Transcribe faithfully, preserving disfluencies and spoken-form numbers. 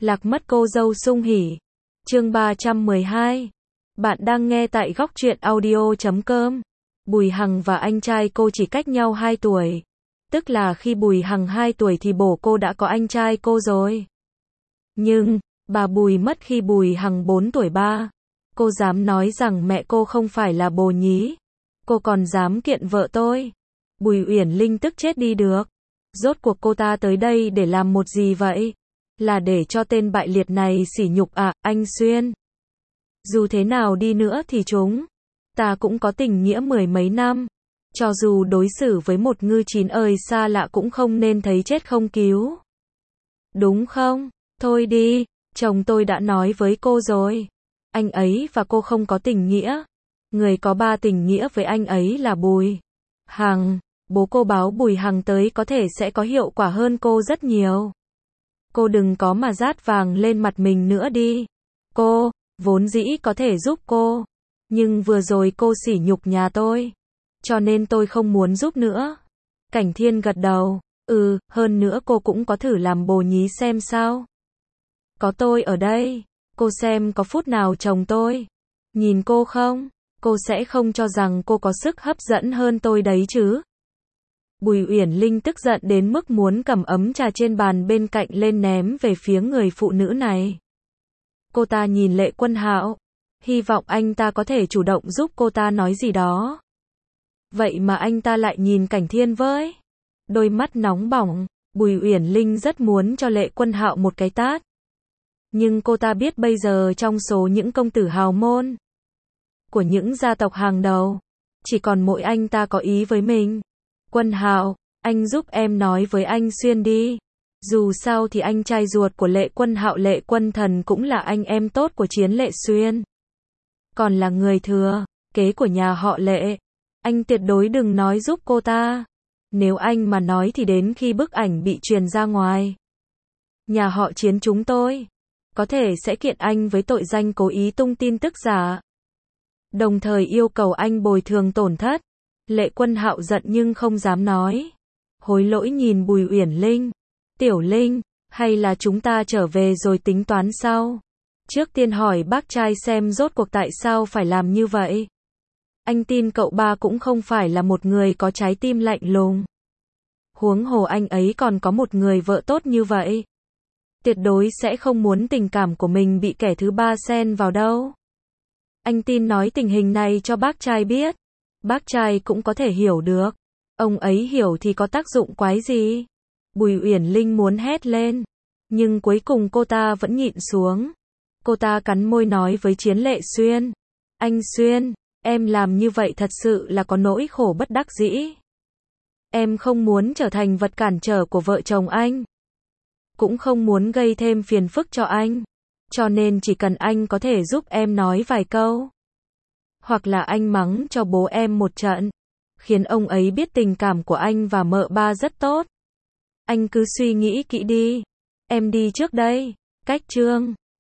Lạc mất cô dâu sung hỉ. Chương ba trăm mười hai. Bạn đang nghe tại góc truyện audio chấm com. Bùi Hằng và anh trai cô chỉ cách nhau hai tuổi. Tức là khi Bùi Hằng hai tuổi thì bố cô đã có anh trai cô rồi. Nhưng, bà Bùi mất khi Bùi Hằng bốn tuổi ba. Cô dám nói rằng mẹ cô không phải là bồ nhí. Cô còn dám kiện vợ tôi. Bùi Uyển Linh tức chết đi được. Rốt cuộc cô ta tới đây để làm một gì vậy? Là để cho tên bại liệt này sỉ nhục à, anh Xuyên? Dù thế nào đi nữa thì chúng ta cũng có tình nghĩa mười mấy năm. Cho dù đối xử với một ngư chín ơi xa lạ cũng không nên thấy chết không cứu. Đúng không? Thôi đi, chồng tôi đã nói với cô rồi. Anh ấy và cô không có tình nghĩa. Người có ba tình nghĩa với anh ấy là Bùi Hằng. Bố cô báo Bùi Hằng tới có thể sẽ có hiệu quả hơn cô rất nhiều. Cô đừng có mà rát vàng lên mặt mình nữa đi. Cô, vốn dĩ có thể giúp cô. Nhưng vừa rồi cô sỉ nhục nhà tôi. Cho nên tôi không muốn giúp nữa. Cảnh Thiên gật đầu. Ừ, hơn nữa cô cũng có thử làm bồ nhí xem sao. Có tôi ở đây. Cô xem có phút nào chồng tôi nhìn cô không? Cô sẽ không cho rằng cô có sức hấp dẫn hơn tôi đấy chứ. Bùi Uyển Linh tức giận đến mức muốn cầm ấm trà trên bàn bên cạnh lên ném về phía người phụ nữ này. Cô ta nhìn Lệ Quân Hạo, hy vọng anh ta có thể chủ động giúp cô ta nói gì đó. Vậy mà anh ta lại nhìn Cảnh Thiên với đôi mắt nóng bỏng. Bùi Uyển Linh rất muốn cho Lệ Quân Hạo một cái tát. Nhưng cô ta biết bây giờ trong số những công tử hào môn của những gia tộc hàng đầu, chỉ còn mỗi anh ta có ý với mình. Quân Hạo, anh giúp em nói với anh Xuyên đi. Dù sao thì anh trai ruột của Lệ Quân Hạo Lệ Quân Thần cũng là anh em tốt của Chiến Lệ Xuyên. Còn là người thừa kế của nhà họ Lệ. Anh tuyệt đối đừng nói giúp cô ta. Nếu anh mà nói thì đến khi bức ảnh bị truyền ra ngoài, nhà họ Chiến chúng tôi có thể sẽ kiện anh với tội danh cố ý tung tin tức giả. Đồng thời yêu cầu anh bồi thường tổn thất. Lệ Quân Hạo giận nhưng không dám nói. Hối lỗi nhìn Bùi Uyển Linh. Tiểu Linh, hay là chúng ta trở về rồi tính toán sau? Trước tiên hỏi bác trai xem rốt cuộc tại sao phải làm như vậy. Anh tin cậu ba cũng không phải là một người có trái tim lạnh lùng. Huống hồ anh ấy còn có một người vợ tốt như vậy. Tuyệt đối sẽ không muốn tình cảm của mình bị kẻ thứ ba xen vào đâu. Anh tin nói tình hình này cho bác trai biết. Bác trai cũng có thể hiểu được. Ông ấy hiểu thì có tác dụng quái gì? Bùi Uyển Linh muốn hét lên. Nhưng cuối cùng cô ta vẫn nhịn xuống. Cô ta cắn môi nói với Chiến Lệ Xuyên. Anh Xuyên, em làm như vậy thật sự là có nỗi khổ bất đắc dĩ. Em không muốn trở thành vật cản trở của vợ chồng anh. Cũng không muốn gây thêm phiền phức cho anh. Cho nên chỉ cần anh có thể giúp em nói vài câu. Hoặc là anh mắng cho bố em một trận. Khiến ông ấy biết tình cảm của anh và mợ ba rất tốt. Anh cứ suy nghĩ kỹ đi. Em đi trước đây. Cách chương.